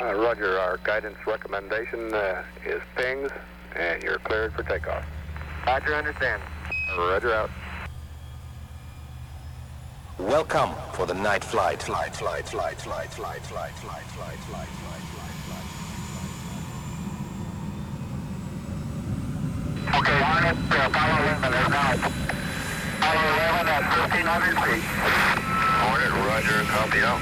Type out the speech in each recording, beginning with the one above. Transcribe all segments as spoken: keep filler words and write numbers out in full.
Uh, Roger, our guidance recommendation uh, is pings, and you're cleared for takeoff. Roger, understand. Roger, out. Welcome for the night flight. Flight, flight, flight, flight, flight, flight, flight, flight, flight, flight, flight, flight. Okay, Hornet, uh, follow eleven, there's now. Follow eleven at fifteen hundred feet. Hornet, Roger, copy out.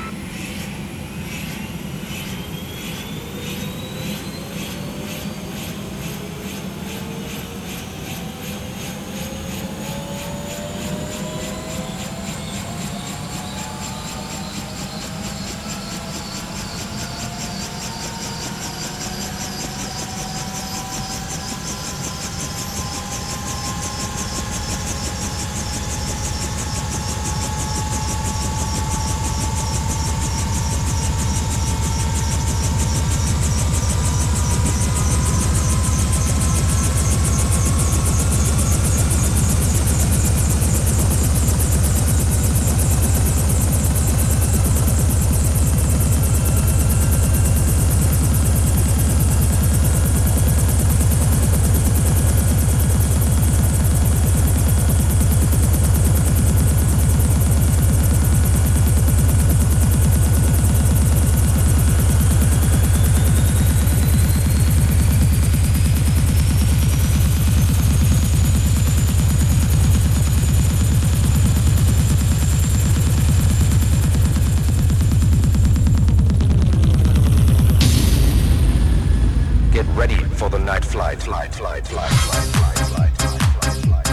ready for the night flight, flight, flight, flight, flight, flight, flight, flight, flight, flight.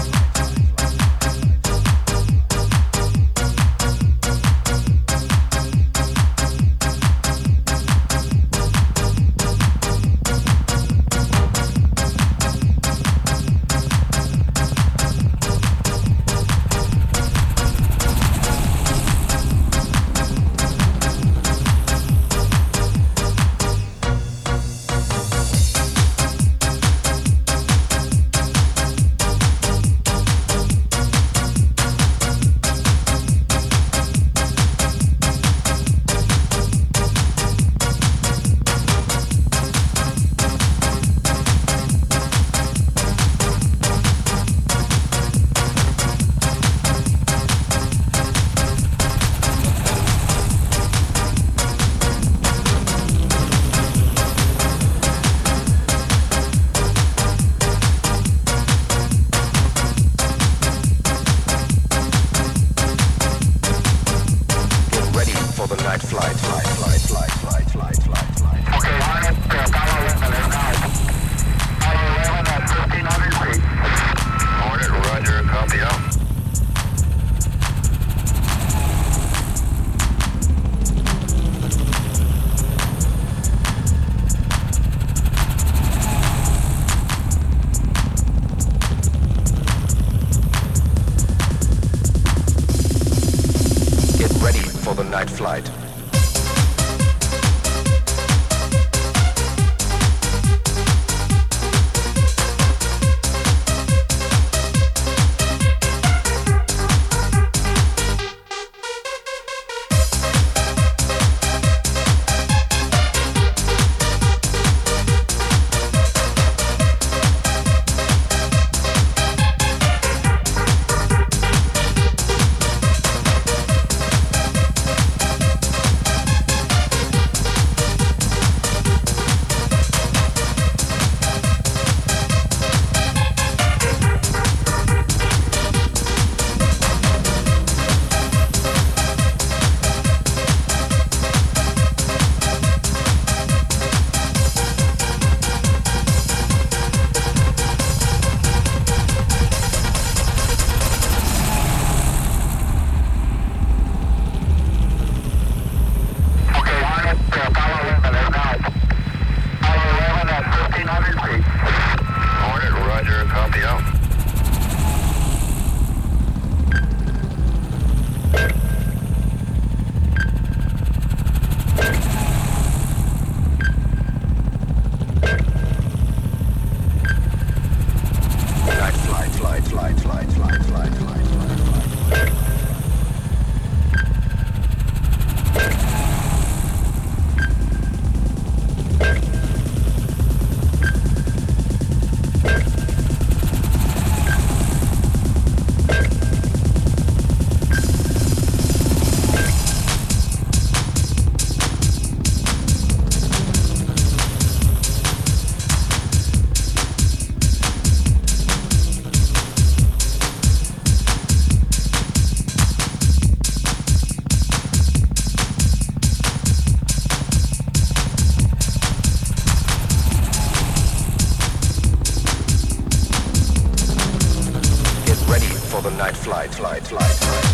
flight, flight, flight, flight.